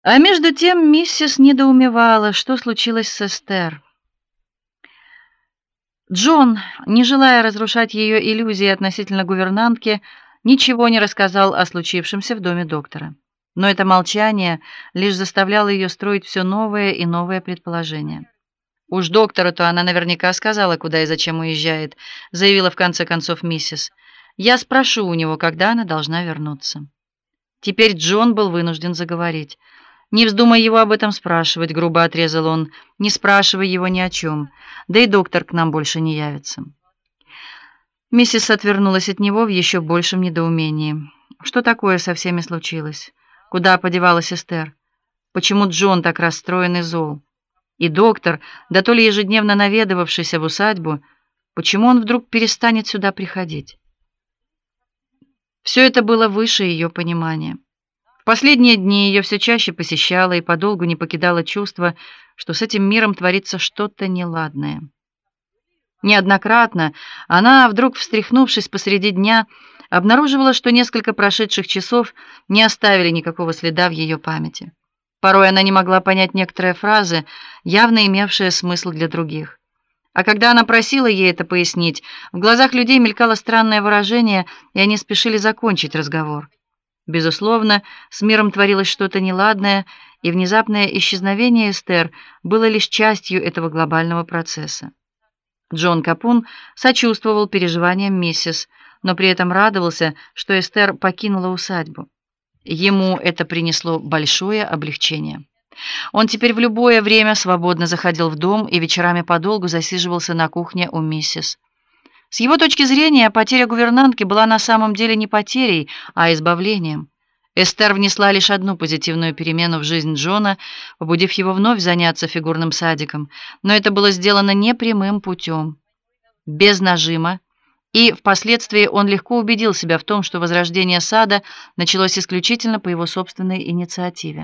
А между тем миссис недоумевала, что случилось с Эстер. Джон, не желая разрушать ее иллюзии относительно гувернантки, ничего не рассказал о случившемся в доме доктора. Но это молчание лишь заставляло ее строить все новые и новые предположения. «Уж доктору-то она наверняка сказала, куда и зачем уезжает», заявила в конце концов миссис. «Я спрошу у него, когда она должна вернуться». Теперь Джон был вынужден заговорить. «Не вздумай его об этом спрашивать», — грубо отрезал он. «Не спрашивай его ни о чем. Да и доктор к нам больше не явится». Миссис отвернулась от него в еще большем недоумении. Что такое со всеми случилось? Куда подевалась Эстер? Почему Джон так расстроен и зол? И доктор, да то ли ежедневно наведывавшийся в усадьбу, почему он вдруг перестанет сюда приходить? Все это было выше ее понимания. В последние дни ее все чаще посещало и подолгу не покидало чувство, что с этим миром творится что-то неладное. Неоднократно она, вдруг встряхнувшись посреди дня, обнаруживала, что несколько прошедших часов не оставили никакого следа в ее памяти. Порой она не могла понять некоторые фразы, явно имевшие смысл для других. А когда она просила ей это пояснить, в глазах людей мелькало странное выражение, и они спешили закончить разговор. Безусловно, с миром творилось что-то неладное, и внезапное исчезновение Эстер было лишь частью этого глобального процесса. Джон Капун сочувствовал переживаниям миссис, но при этом радовался, что Эстер покинула усадьбу. Ему это принесло большое облегчение. Он теперь в любое время свободно заходил в дом и вечерами подолгу засиживался на кухне у миссис. С его точки зрения, потеря гувернантки была на самом деле не потерей, а избавлением. Эстер внесла лишь одну позитивную перемену в жизнь Джона, побудив его вновь заняться фигурным садиком, но это было сделано не прямым путем, без нажима, и впоследствии он легко убедил себя в том, что возрождение сада началось исключительно по его собственной инициативе.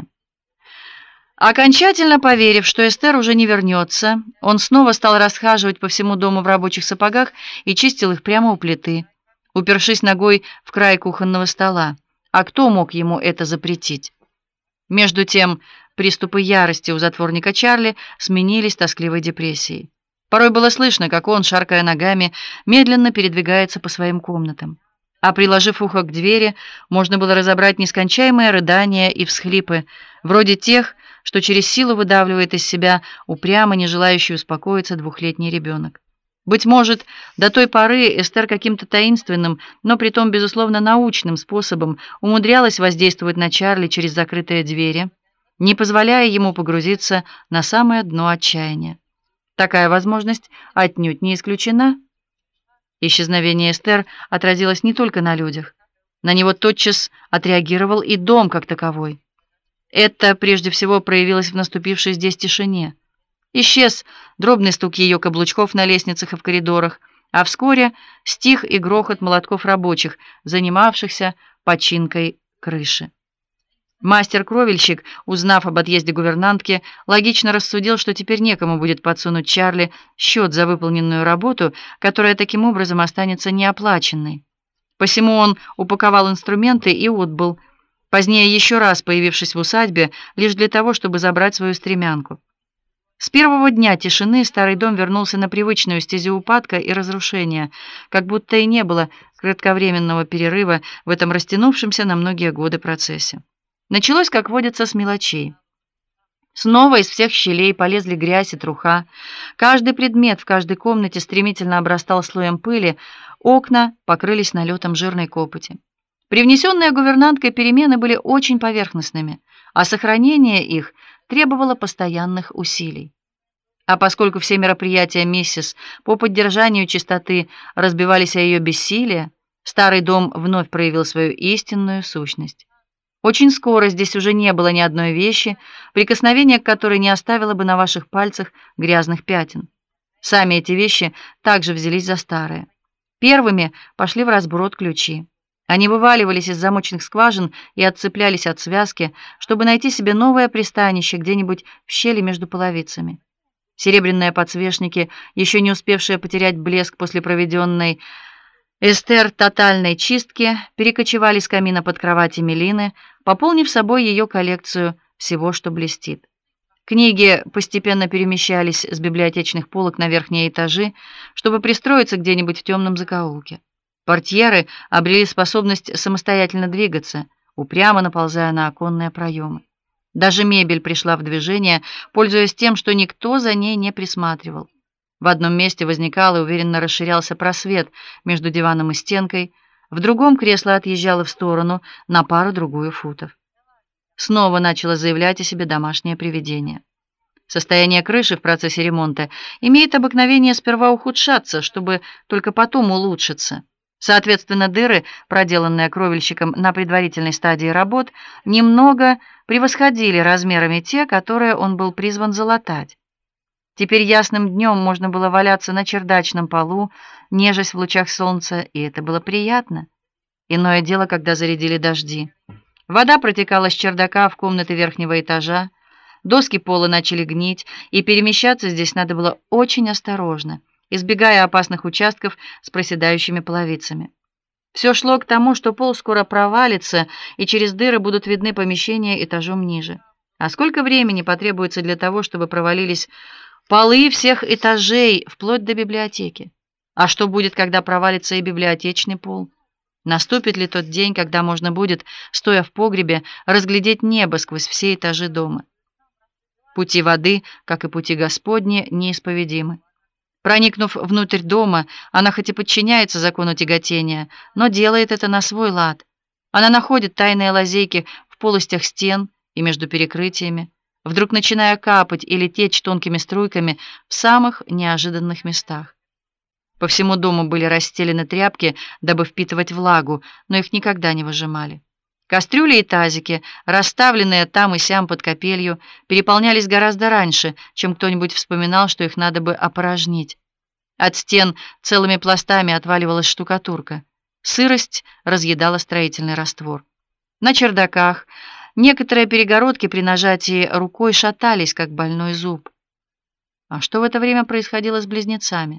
Окончательно поверив, что Эстер уже не вернется, он снова стал расхаживать по всему дому в рабочих сапогах и чистил их прямо у плиты, упершись ногой в край кухонного стола. А кто мог ему это запретить? Между тем, приступы ярости у затворника Чарли сменились тоскливой депрессией. Порой было слышно, как он, шаркая ногами, медленно передвигается по своим комнатам. А приложив ухо к двери, можно было разобрать нескончаемые рыдания и всхлипы, вроде тех, что через силу выдавливает из себя упрямо не желающий успокоиться двухлетний ребенок. Быть может, до той поры Эстер каким-то таинственным, но притом, безусловно, научным способом умудрялась воздействовать на Чарли через закрытые двери, не позволяя ему погрузиться на самое дно отчаяния. Такая возможность отнюдь не исключена. Исчезновение Эстер отразилось не только на людях. На него тотчас отреагировал и дом как таковой. Это прежде всего проявилось в наступившей здесь тишине. Исчез дробный стук ее каблучков на лестницах и в коридорах, а вскоре стих и грохот молотков рабочих, занимавшихся починкой крыши. Мастер-кровельщик, узнав об отъезде гувернантки, логично рассудил, что теперь некому будет подсунуть Чарли счет за выполненную работу, которая таким образом останется неоплаченной. Посему он упаковал инструменты и отбыл, позднее еще раз появившись в усадьбе, лишь для того, чтобы забрать свою стремянку. С первого дня тишины старый дом вернулся на привычную стезю упадка и разрушения, как будто и не было кратковременного перерыва в этом растянувшемся на многие годы процессе. Началось, как водится, с мелочей. Снова из всех щелей полезли грязь и труха. Каждый предмет в каждой комнате стремительно обрастал слоем пыли, окна покрылись налетом жирной копоти. Привнесенные гувернанткой перемены были очень поверхностными, а сохранение их требовало постоянных усилий. А поскольку все мероприятия миссис по поддержанию чистоты разбивались о ее бессилие, старый дом вновь проявил свою истинную сущность. Очень скоро здесь уже не было ни одной вещи, прикосновение к которой не оставило бы на ваших пальцах грязных пятен. Сами эти вещи также взялись за старые. Первыми пошли в разброд ключи. Они вываливались из замочных скважин и отцеплялись от связки, чтобы найти себе новое пристанище где-нибудь в щели между половицами. Серебряные подсвечники, еще не успевшие потерять блеск после проведенной Эстер тотальной чистки, перекочевали с камина под кровать Эмилины, пополнив собой ее коллекцию всего, что блестит. Книги постепенно перемещались с библиотечных полок на верхние этажи, чтобы пристроиться где-нибудь в темном закоулке. Портьеры обрели способность самостоятельно двигаться, упрямо наползая на оконные проемы. Даже мебель пришла в движение, пользуясь тем, что никто за ней не присматривал. В одном месте возникал и уверенно расширялся просвет между диваном и стенкой, в другом кресло отъезжало в сторону на пару-другую футов. Снова начало заявлять о себе домашнее привидение. Состояние крыши в процессе ремонта имеет обыкновение сперва ухудшаться, чтобы только потом улучшиться. Соответственно, дыры, проделанные кровельщиком на предварительной стадии работ, немного превосходили размерами те, которые он был призван залатать. Теперь ясным днем можно было валяться на чердачном полу, нежась в лучах солнца, и это было приятно. Иное дело, когда зарядили дожди. Вода протекала с чердака в комнаты верхнего этажа, доски пола начали гнить, и перемещаться здесь надо было очень осторожно, избегая опасных участков с проседающими половицами. Все шло к тому, что пол скоро провалится, и через дыры будут видны помещения этажом ниже. А сколько времени потребуется для того, чтобы провалились полы всех этажей, вплоть до библиотеки? А что будет, когда провалится и библиотечный пол? Наступит ли тот день, когда можно будет, стоя в погребе, разглядеть небо сквозь все этажи дома? Пути воды, как и пути Господни, неисповедимы. Проникнув внутрь дома, она хоть и подчиняется закону тяготения, но делает это на свой лад. Она находит тайные лазейки в полостях стен и между перекрытиями, вдруг начиная капать или течь тонкими струйками в самых неожиданных местах. По всему дому были расстелены тряпки, дабы впитывать влагу, но их никогда не выжимали. Кастрюли и тазики, расставленные там и сям под капелью, переполнялись гораздо раньше, чем кто-нибудь вспоминал, что их надо бы опорожнить. От стен целыми пластами отваливалась штукатурка. Сырость разъедала строительный раствор. На чердаках некоторые перегородки при нажатии рукой шатались, как больной зуб. А что в это время происходило с близнецами?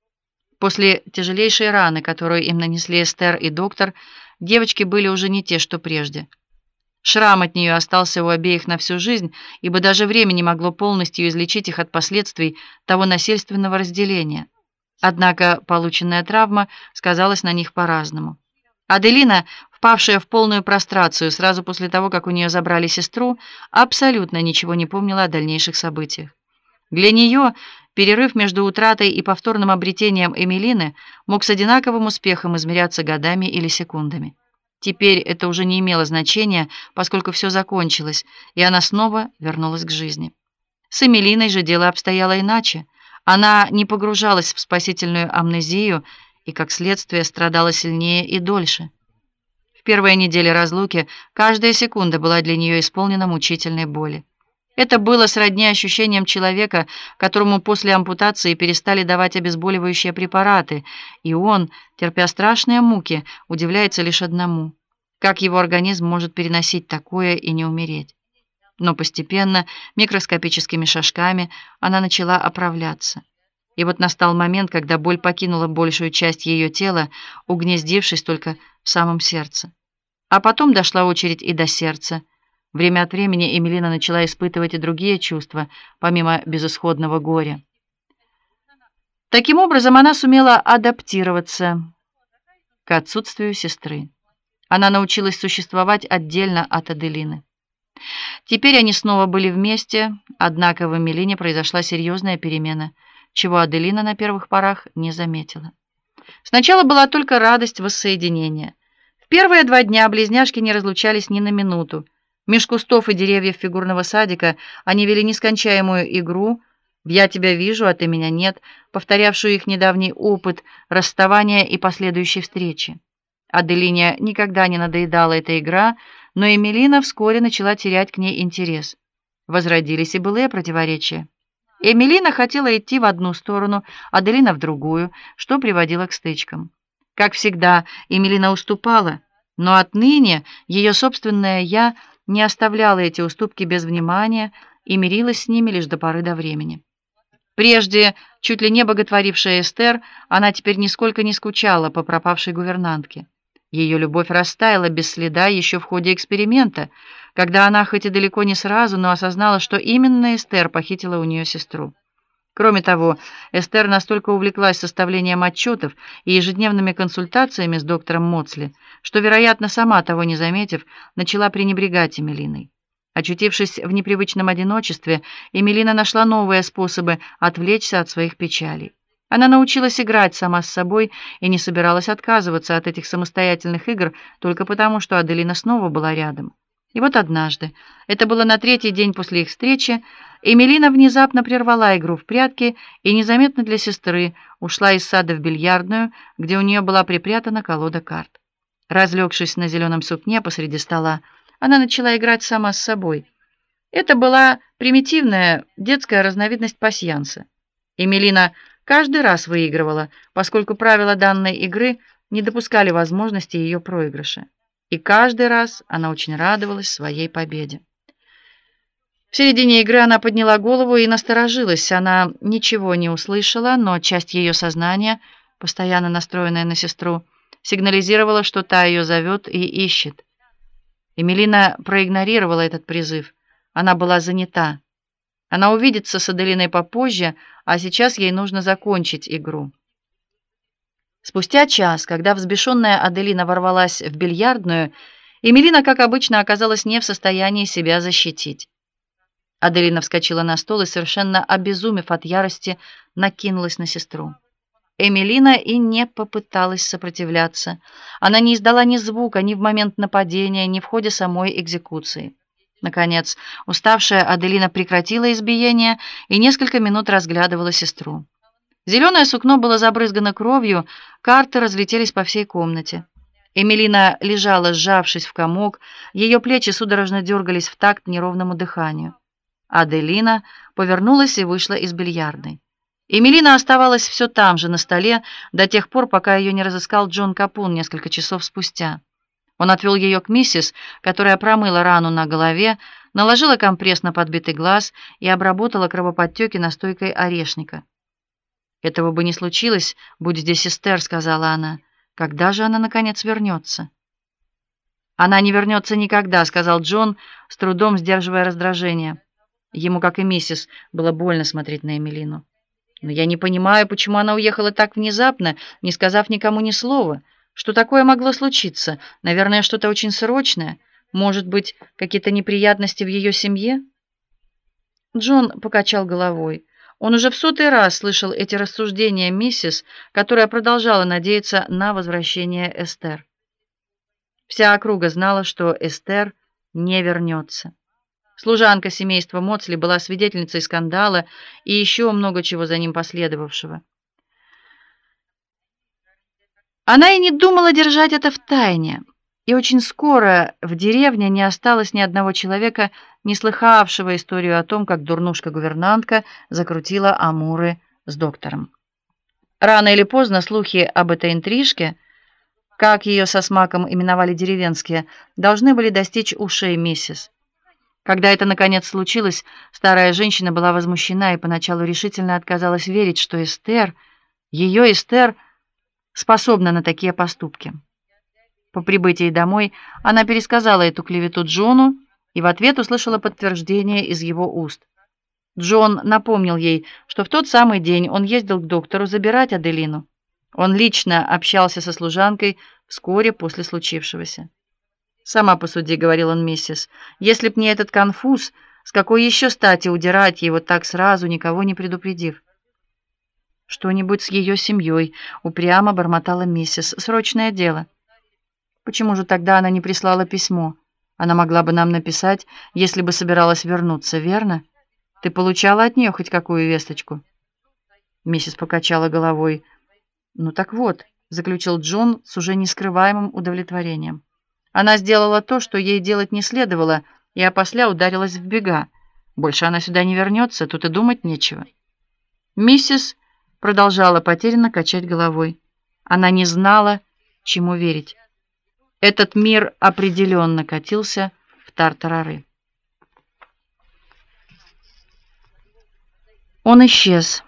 После тяжелейшей раны, которую им нанесли Эстер и доктор, девочки были уже не те, что прежде. Шрам от нее остался у обеих на всю жизнь, ибо даже время не могло полностью излечить их от последствий того насильственного разделения. Однако полученная травма сказалась на них по-разному. Аделина, впавшая в полную прострацию сразу после того, как у нее забрали сестру, абсолютно ничего не помнила о дальнейших событиях. Для нее перерыв между утратой и повторным обретением Эмилины мог с одинаковым успехом измеряться годами или секундами. Теперь это уже не имело значения, поскольку все закончилось, и она снова вернулась к жизни. С Эмилиной же дело обстояло иначе. Она не погружалась в спасительную амнезию и, как следствие, страдала сильнее и дольше. В первые недели разлуки каждая секунда была для нее исполнена мучительной боли. Это было сродни ощущениям человека, которому после ампутации перестали давать обезболивающие препараты, и он, терпя страшные муки, удивляется лишь одному: как его организм может переносить такое и не умереть. Но постепенно, микроскопическими шажками, она начала оправляться. И вот настал момент, когда боль покинула большую часть ее тела, угнездившись только в самом сердце. А потом дошла очередь и до сердца. Время от времени Эмилина начала испытывать и другие чувства, помимо безысходного горя. Таким образом, она сумела адаптироваться к отсутствию сестры. Она научилась существовать отдельно от Аделины. Теперь они снова были вместе, однако в Эмилине произошла серьезная перемена, чего Аделина на первых порах не заметила. Сначала была только радость воссоединения. В первые 2 дня близняшки не разлучались ни на минуту. Меж кустов и деревьев фигурного садика они вели нескончаемую игру в «Я тебя вижу, а ты меня нет», повторявшую их недавний опыт расставания и последующей встречи. Аделине никогда не надоедала эта игра, но Эмилина вскоре начала терять к ней интерес. Возродились и былые противоречия. Эмилина хотела идти в одну сторону, Аделина в другую, что приводило к стычкам. Как всегда, Эмилина уступала, но отныне ее собственное «я» не оставляла эти уступки без внимания и мирилась с ними лишь до поры до времени. Прежде чуть ли не боготворившая Эстер, она теперь нисколько не скучала по пропавшей гувернантке. Ее любовь растаяла без следа еще в ходе эксперимента, когда она, хоть и далеко не сразу, но осознала, что именно Эстер похитила у нее сестру. Кроме того, Эстер настолько увлеклась составлением отчетов и ежедневными консультациями с доктором Моцли, что, вероятно, сама того не заметив, начала пренебрегать Эмилиной. Очутившись в непривычном одиночестве, Эмилина нашла новые способы отвлечься от своих печалей. Она научилась играть сама с собой и не собиралась отказываться от этих самостоятельных игр только потому, что Аделина снова была рядом. И вот однажды, это было на третий день после их встречи, Эмилина внезапно прервала игру в прятки и незаметно для сестры ушла из сада в бильярдную, где у нее была припрятана колода карт. Разлегшись на зеленом сукне посреди стола, она начала играть сама с собой. Это была примитивная детская разновидность пасьянса. Эмилина каждый раз выигрывала, поскольку правила данной игры не допускали возможности ее проигрыша. И каждый раз она очень радовалась своей победе. В середине игры она подняла голову и насторожилась. Она ничего не услышала, но часть ее сознания, постоянно настроенная на сестру, сигнализировала, что та ее зовет и ищет. Эмилина проигнорировала этот призыв. Она была занята. Она увидится с Аделиной попозже, а сейчас ей нужно закончить игру. Спустя час, когда взбешенная Аделина ворвалась в бильярдную, Эмилина, как обычно, оказалась не в состоянии себя защитить. Аделина вскочила на стол и, совершенно обезумев от ярости, накинулась на сестру. Эмилина и не попыталась сопротивляться. Она не издала ни звука ни в момент нападения, ни в ходе самой экзекуции. Наконец, уставшая Аделина прекратила избиение и несколько минут разглядывала сестру. Зеленое сукно было забрызгано кровью, карты разлетелись по всей комнате. Эмилина лежала, сжавшись в комок, ее плечи судорожно дергались в такт неровному дыханию. Аделина повернулась и вышла из бильярдной. Эмилина оставалась все там же на столе до тех пор, пока ее не разыскал Джон Капун несколько часов спустя. Он отвел ее к миссис, которая промыла рану на голове, наложила компресс на подбитый глаз и обработала кровоподтеки настойкой орешника. «Этого бы не случилось, будь здесь Эстер», — сказала она. «Когда же она, наконец, вернется?» «Она не вернется никогда», — сказал Джон, с трудом сдерживая раздражение. Ему, как и миссис, было больно смотреть на Эмилину. «Но я не понимаю, почему она уехала так внезапно, не сказав никому ни слова. Что такое могло случиться? Наверное, что-то очень срочное. Может быть, какие-то неприятности в ее семье?» Джон покачал головой. Он уже в сотый раз слышал эти рассуждения миссис, которая продолжала надеяться на возвращение Эстер. Вся округа знала, что Эстер не вернется. Служанка семейства Моцли была свидетельницей скандала и еще много чего за ним последовавшего. Она и не думала держать это в тайне, и очень скоро в деревне не осталось ни одного человека, не слыхавшего историю о том, как дурнушка-гувернантка закрутила амуры с доктором. Рано или поздно слухи об этой интрижке, как ее со смаком именовали деревенские, должны были достичь ушей миссис. Когда это наконец случилось, старая женщина была возмущена и поначалу решительно отказалась верить, что Эстер, ее Эстер, способна на такие поступки. По прибытии домой она пересказала эту клевету Джону и в ответ услышала подтверждение из его уст. Джон напомнил ей, что в тот самый день он ездил к доктору забирать Аделину. Он лично общался со служанкой вскоре после случившегося. «Сама посуди», — говорил он миссис, — «если б не этот конфуз, с какой еще стати удирать его так сразу, никого не предупредив?» «Что-нибудь с ее семьей», — упрямо бормотала миссис, — «срочное дело». «Почему же тогда она не прислала письмо? Она могла бы нам написать, если бы собиралась вернуться, верно? Ты получала от нее хоть какую весточку?» Миссис покачала головой. «Ну так вот», — заключил Джон с уже нескрываемым удовлетворением. «Она сделала то, что ей делать не следовало, и опосля ударилась в бега. Больше она сюда не вернется, тут и думать нечего». Миссис продолжала потерянно качать головой. Она не знала, чему верить. Этот мир определенно катился в тартарары. Он исчез.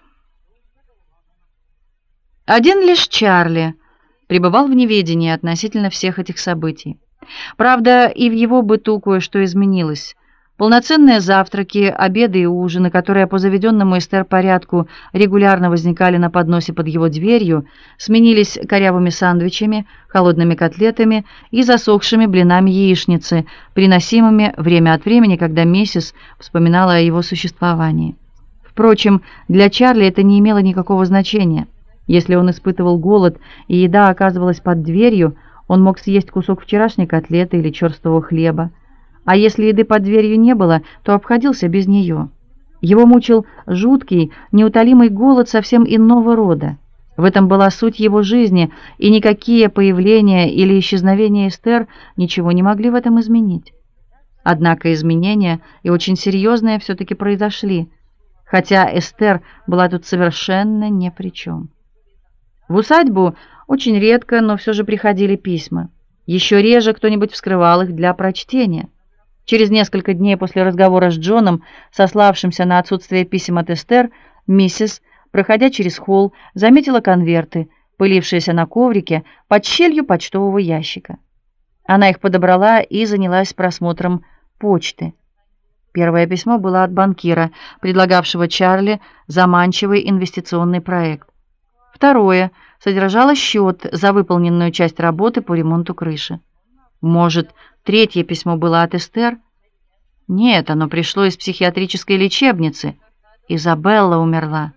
Один лишь Чарли пребывал в неведении относительно всех этих событий. Правда, и в его быту кое-что изменилось. Полноценные завтраки, обеды и ужины, которые по заведенному Эстер порядку регулярно возникали на подносе под его дверью, сменились корявыми сандвичами, холодными котлетами и засохшими блинами яичницы, приносимыми время от времени, когда миссис вспоминала о его существовании. Впрочем, для Чарли это не имело никакого значения. Если он испытывал голод и еда оказывалась под дверью, он мог съесть кусок вчерашней котлеты или черствого хлеба. А если еды под дверью не было, то обходился без нее. Его мучил жуткий, неутолимый голод совсем иного рода. В этом была суть его жизни, и никакие появления или исчезновения Эстер ничего не могли в этом изменить. Однако изменения, и очень серьезные, все-таки произошли, хотя Эстер была тут совершенно ни при чем. В усадьбу очень редко, но все же приходили письма. Еще реже кто-нибудь вскрывал их для прочтения. Через несколько дней после разговора с Джоном, сославшимся на отсутствие писем от Эстер, миссис, проходя через холл, заметила конверты, пылившиеся на коврике под щелью почтового ящика. Она их подобрала и занялась просмотром почты. Первое письмо было от банкира, предлагавшего Чарли заманчивый инвестиционный проект. Второе содержало счет за выполненную часть работы по ремонту крыши. Может, третье письмо было от Эстер? Нет, оно пришло из психиатрической лечебницы. Изабелла умерла.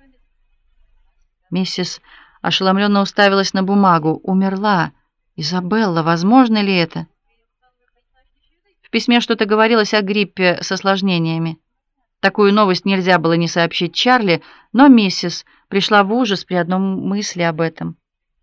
Миссис ошеломленно уставилась на бумагу. Умерла. Изабелла, возможно ли это? В письме что-то говорилось о гриппе с осложнениями. Такую новость нельзя было не сообщить Чарли, но миссис пришла в ужас при одной мысли об этом.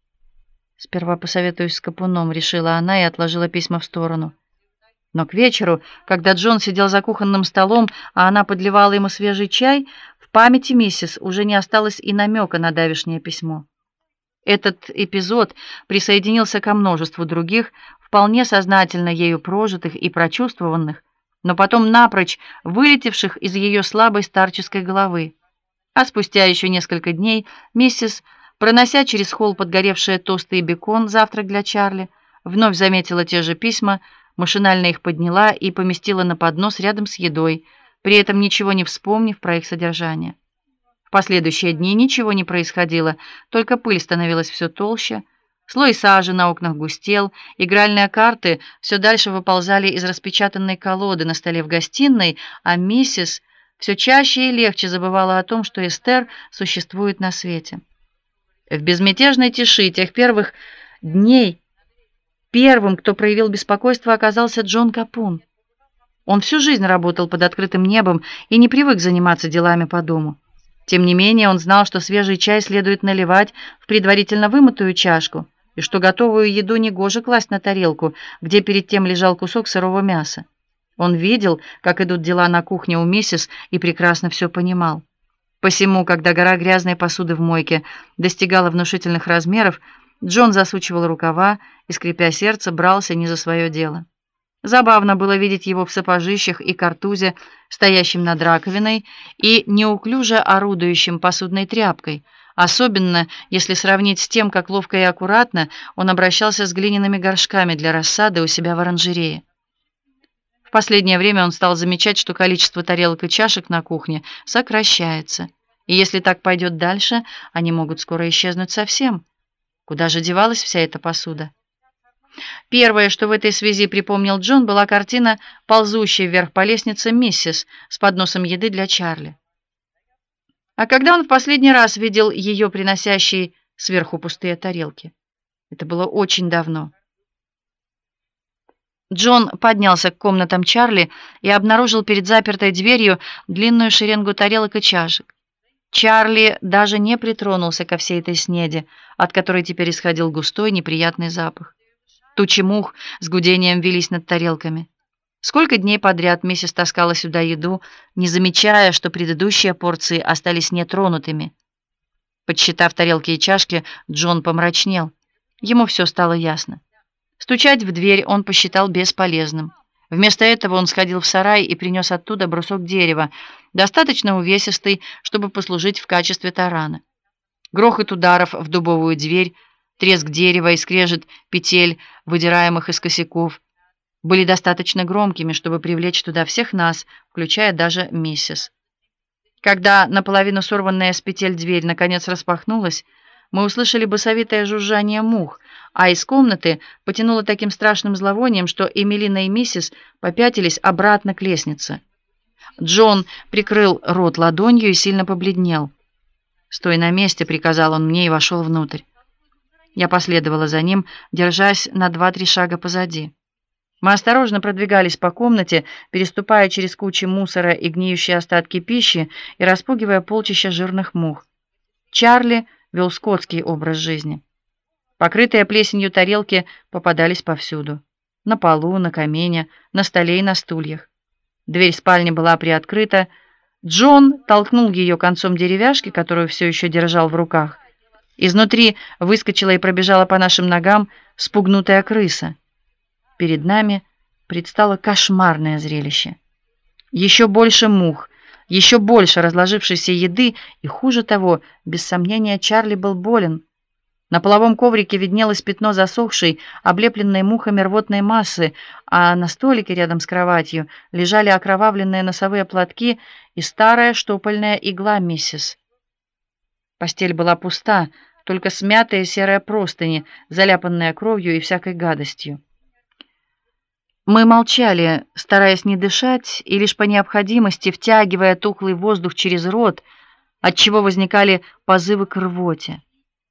«Сперва посоветуюсь с Капуном», — решила она и отложила письма в сторону. Но к вечеру, когда Джон сидел за кухонным столом, а она подливала ему свежий чай, в памяти миссис уже не осталось и намека на давешнее письмо. Этот эпизод присоединился ко множеству других, вполне сознательно ею прожитых и прочувствованных, но потом напрочь вылетевших из ее слабой старческой головы. А спустя еще несколько дней миссис, пронося через холл подгоревшие тосты и бекон, завтрак для Чарли, вновь заметила те же письма, машинально их подняла и поместила на поднос рядом с едой, при этом ничего не вспомнив про их содержание. В последующие дни ничего не происходило, только пыль становилась все толще, слой сажи на окнах густел, игральные карты все дальше выползали из распечатанной колоды на столе в гостиной, а миссис все чаще и легче забывала о том, что Эстер существует на свете. В безмятежной тиши тех первых дней первым, кто проявил беспокойство, оказался Джон Капун. Он всю жизнь работал под открытым небом и не привык заниматься делами по дому. Тем не менее, он знал, что свежий чай следует наливать в предварительно вымытую чашку, и что готовую еду негоже класть на тарелку, где перед тем лежал кусок сырого мяса. Он видел, как идут дела на кухне у миссис, и прекрасно все понимал. Посему, когда гора грязной посуды в мойке достигала внушительных размеров, Джон засучивал рукава и, скрипя сердце, брался не за свое дело. Забавно было видеть его в сапожищах и картузе, стоящим над раковиной и неуклюже орудующим посудной тряпкой, особенно если сравнить с тем, как ловко и аккуратно он обращался с глиняными горшками для рассады у себя в оранжерее. В последнее время он стал замечать, что количество тарелок и чашек на кухне сокращается, и если так пойдет дальше, они могут скоро исчезнуть совсем. Куда же девалась вся эта посуда? Первое, что в этой связи припомнил Джон, была картина, ползущей вверх по лестнице миссис с подносом еды для Чарли. А когда он в последний раз видел ее приносящей сверху пустые тарелки? Это было очень давно. Джон поднялся к комнатам Чарли и обнаружил перед запертой дверью длинную шеренгу тарелок и чашек. Чарли даже не притронулся ко всей этой снеди, от которой теперь исходил густой неприятный запах. Тучи мух с гудением вились над тарелками. Сколько дней подряд миссис таскала сюда еду, не замечая, что предыдущие порции остались нетронутыми. Подсчитав тарелки и чашки, Джон помрачнел. Ему все стало ясно. Стучать в дверь он посчитал бесполезным. Вместо этого он сходил в сарай и принес оттуда брусок дерева, достаточно увесистый, чтобы послужить в качестве тарана. Грохот ударов в дубовую дверь, треск дерева и скрежет петель, выдираемых из косяков. были достаточно громкими, чтобы привлечь туда всех нас, включая даже миссис. Когда наполовину сорванная с петель дверь наконец распахнулась, мы услышали басовитое жужжание мух, а из комнаты потянуло таким страшным зловонием, что Эмилина и миссис попятились обратно к лестнице. Джон прикрыл рот ладонью и сильно побледнел. «Стой на месте», — приказал он мне и вошел внутрь. Я последовала за ним, держась на 2-3 шага позади. Мы осторожно продвигались по комнате, переступая через кучи мусора и гниющие остатки пищи и распугивая полчища жирных мух. Чарли вел скотский образ жизни. Покрытые плесенью тарелки попадались повсюду. На полу, на камине, на столе и на стульях. Дверь спальни была приоткрыта. Джон толкнул ее концом деревяшки, которую все еще держал в руках. Изнутри выскочила и пробежала по нашим ногам спугнутая крыса. Перед нами предстало кошмарное зрелище. Еще больше мух, еще больше разложившейся еды, и хуже того, без сомнения, Чарли был болен. На половом коврике виднелось пятно засохшей, облепленной мухами рвотной массы, а на столике рядом с кроватью лежали окровавленные носовые платки и старая штопольная игла миссис. Постель была пуста, только смятые серые простыни, заляпанные кровью и всякой гадостью. Мы молчали, стараясь не дышать и лишь по необходимости втягивая тухлый воздух через рот, отчего возникали позывы к рвоте.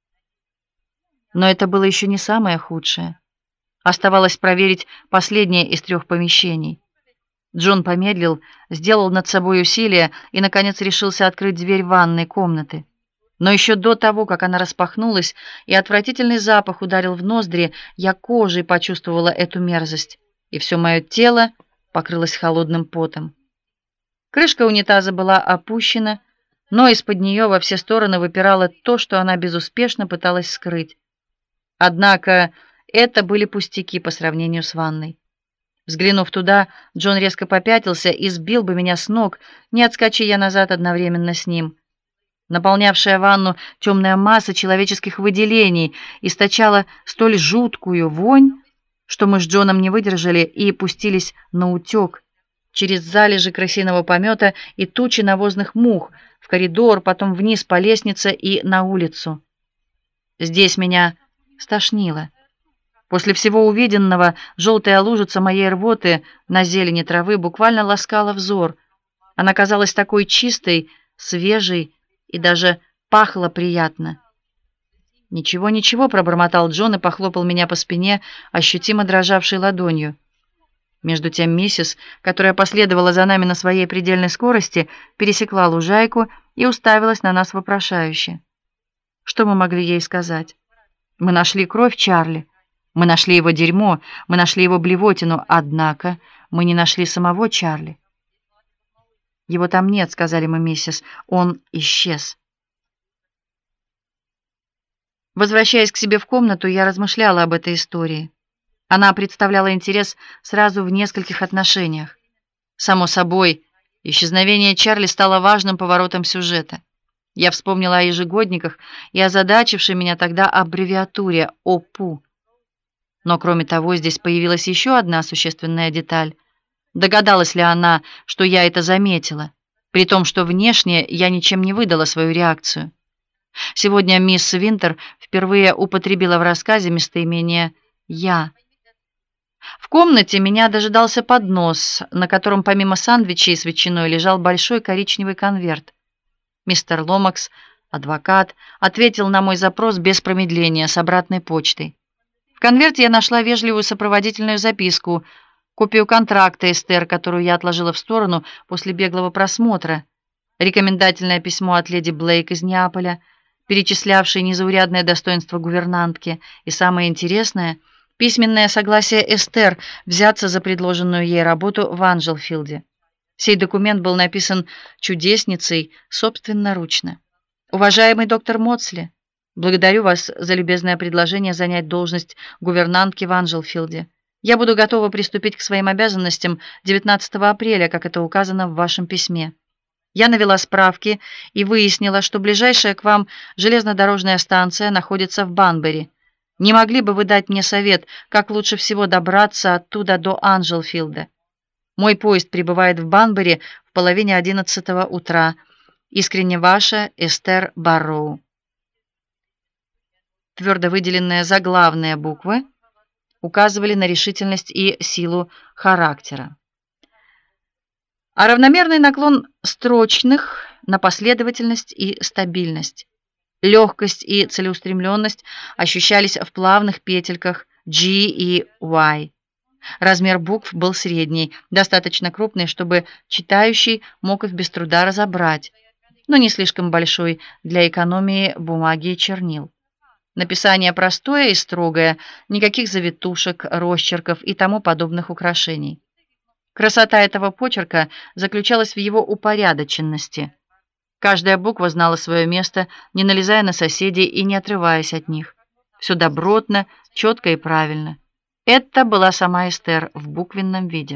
Но это было еще не самое худшее. Оставалось проверить последнее из 3 помещений. Джон помедлил, сделал над собой усилие и, наконец, решился открыть дверь ванной комнаты. Но еще до того, как она распахнулась и отвратительный запах ударил в ноздри, я кожей почувствовала эту мерзость, и все мое тело покрылось холодным потом. Крышка унитаза была опущена, но из-под нее во все стороны выпирало то, что она безуспешно пыталась скрыть. Однако это были пустяки по сравнению с ванной. Взглянув туда, Джон резко попятился и сбил бы меня с ног, не отскочи я назад одновременно с ним. Наполнявшая ванну темная масса человеческих выделений источала столь жуткую вонь, что мы с Джоном не выдержали и пустились наутек через залежи крысиного помета и тучи навозных мух в коридор, потом вниз по лестнице и на улицу. Здесь меня стошнило. После всего увиденного желтая лужица моей рвоты на зелени травы буквально ласкала взор. Она казалась такой чистой, свежей и даже пахла приятно. «Ничего, ничего», — пробормотал Джон и похлопал меня по спине, ощутимо дрожавшей ладонью. Между тем миссис, которая последовала за нами на своей предельной скорости, пересекла лужайку и уставилась на нас вопрошающе. Что мы могли ей сказать? Мы нашли кровь Чарли, мы нашли его дерьмо, мы нашли его блевотину, однако мы не нашли самого Чарли. «Его там нет», — сказали мы миссис, — «он исчез». Возвращаясь к себе в комнату, я размышляла об этой истории. Она представляла интерес сразу в нескольких отношениях. Само собой, исчезновение Чарли стало важным поворотом сюжета. Я вспомнила о ежегодниках и озадачившей меня тогда аббревиатуре ОПУ. Но кроме того, здесь появилась еще одна существенная деталь. Догадалась ли она, что я это заметила, при том, что внешне я ничем не выдала свою реакцию? Сегодня мисс Винтер впервые употребила в рассказе местоимение «я». В комнате меня дожидался поднос, на котором помимо сэндвичей с ветчиной лежал большой коричневый конверт. Мистер Ломакс, адвокат, ответил на мой запрос без промедления с обратной почтой. В конверте я нашла вежливую сопроводительную записку, копию контракта Эстер, которую я отложила в сторону после беглого просмотра, рекомендательное письмо от леди Блейк из Неаполя, перечислявшей незаурядное достоинство гувернантки, и самое интересное — письменное согласие Эстер взяться за предложенную ей работу в Анжелфилде. Сей документ был написан чудесницей собственноручно. «Уважаемый доктор Моцли, благодарю вас за любезное предложение занять должность гувернантки в Анжелфилде. Я буду готова приступить к своим обязанностям 19 апреля, как это указано в вашем письме. Я навела справки и выяснила, что ближайшая к вам железнодорожная станция находится в Банбери. Не могли бы вы дать мне совет, как лучше всего добраться оттуда до Анджелфилда? Мой поезд прибывает в Банбери в половине 11 утра. Искренне ваша Эстер Барроу. Твердо выделенные заглавные буквы указывали на решительность и силу характера, а равномерный наклон строчных на последовательность и стабильность, легкость и целеустремленность ощущались в плавных петельках G и Y. Размер букв был средний, достаточно крупный, чтобы читающий мог их без труда разобрать, но не слишком большой для экономии бумаги и чернил. Написание простое и строгое, никаких завитушек, росчерков и тому подобных украшений. Красота этого почерка заключалась в его упорядоченности. Каждая буква знала свое место, не налезая на соседей и не отрываясь от них. Все добротно, четко и правильно. Это была сама Эстер в буквенном виде.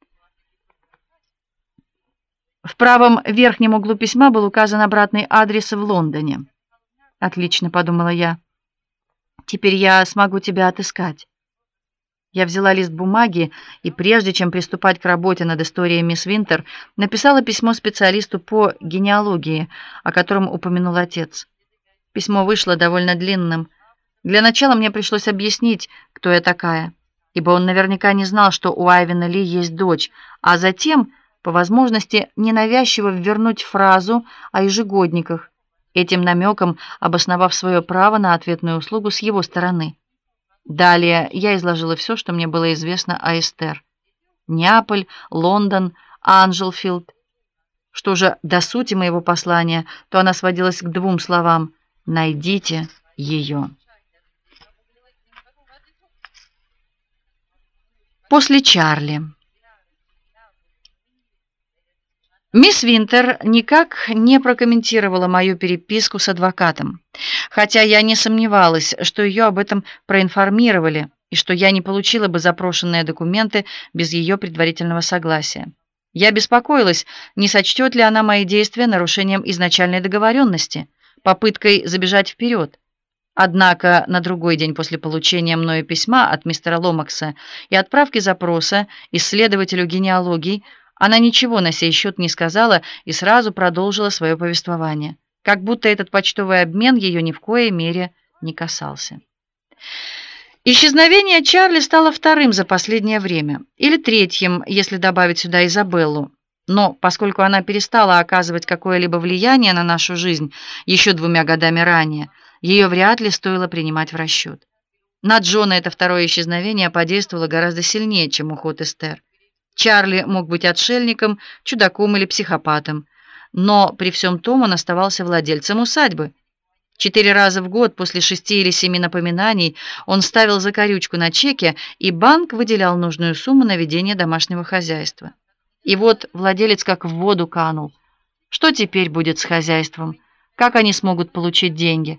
В правом верхнем углу письма был указан обратный адрес в Лондоне. «Отлично», — подумала я. «Теперь я смогу тебя отыскать». Я взяла лист бумаги и, прежде чем приступать к работе над историей мисс Винтер, написала письмо специалисту по генеалогии, о котором упомянул отец. Письмо вышло довольно длинным. Для начала мне пришлось объяснить, кто я такая, ибо он наверняка не знал, что у Айвена Ли есть дочь, а затем, по возможности, ненавязчиво ввернуть фразу о ежегодниках, этим намеком обосновав свое право на ответную услугу с его стороны. Далее я изложила все, что мне было известно о Эстер. Неаполь, Лондон, Анджелфилд. Что же до сути моего послания, то она сводилась к двум словам: «Найдите ее». После Чарли. Мисс Винтер никак не прокомментировала мою переписку с адвокатом, хотя я не сомневалась, что ее об этом проинформировали и что я не получила бы запрошенные документы без ее предварительного согласия. Я беспокоилась, не сочтет ли она мои действия нарушением изначальной договоренности, попыткой забежать вперед. Однако на другой день после получения мною письма от мистера Ломакса и отправки запроса исследователю генеалогии она ничего на сей счет не сказала и сразу продолжила свое повествование, как будто этот почтовый обмен ее ни в коей мере не касался. Исчезновение Чарли стало вторым за последнее время, или третьим, если добавить сюда Изабеллу. Но поскольку она перестала оказывать какое-либо влияние на нашу жизнь еще 2 годами ранее, ее вряд ли стоило принимать в расчет. На Джона это второе исчезновение подействовало гораздо сильнее, чем уход Эстер. Чарли мог быть отшельником, чудаком или психопатом, но при всем том он оставался владельцем усадьбы. 4 раза в год после 6 или 7 напоминаний он ставил закорючку на чеке, и банк выделял нужную сумму на ведение домашнего хозяйства. И вот владелец как в воду канул. Что теперь будет с хозяйством? Как они смогут получить деньги?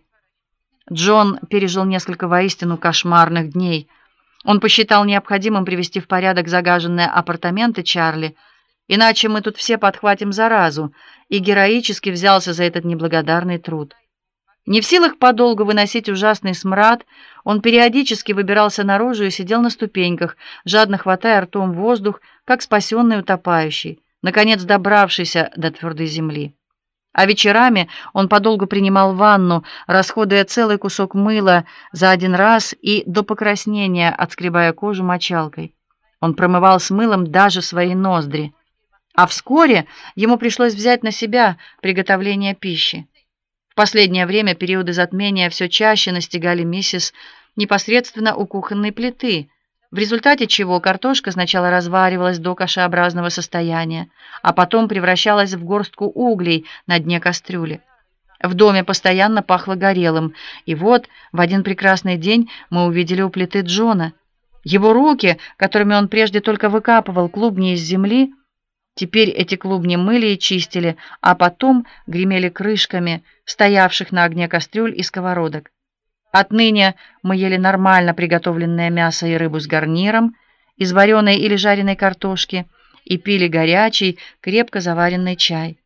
Джон пережил несколько воистину кошмарных дней. Он посчитал необходимым привести в порядок загаженные апартаменты Чарли, иначе мы тут все подхватим заразу, и героически взялся за этот неблагодарный труд. Не в силах подолгу выносить ужасный смрад, он периодически выбирался наружу и сидел на ступеньках, жадно хватая ртом воздух, как спасенный утопающий, наконец добравшийся до твердой земли. А вечерами он подолгу принимал ванну, расходуя целый кусок мыла за один раз и до покраснения отскребая кожу мочалкой. Он промывал с мылом даже свои ноздри. А вскоре ему пришлось взять на себя приготовление пищи. В последнее время периоды затмения все чаще настигали миссис непосредственно у кухонной плиты, в результате чего картошка сначала разваривалась до кашеобразного состояния, а потом превращалась в горстку углей на дне кастрюли. В доме постоянно пахло горелым, и вот в один прекрасный день мы увидели у плиты Джона. Его руки, которыми он прежде только выкапывал клубни из земли, теперь эти клубни мыли и чистили, а потом гремели крышками стоявших на огне кастрюль и сковородок. Отныне мы ели нормально приготовленное мясо и рыбу с гарниром из вареной или жареной картошки и пили горячий, крепко заваренный чай.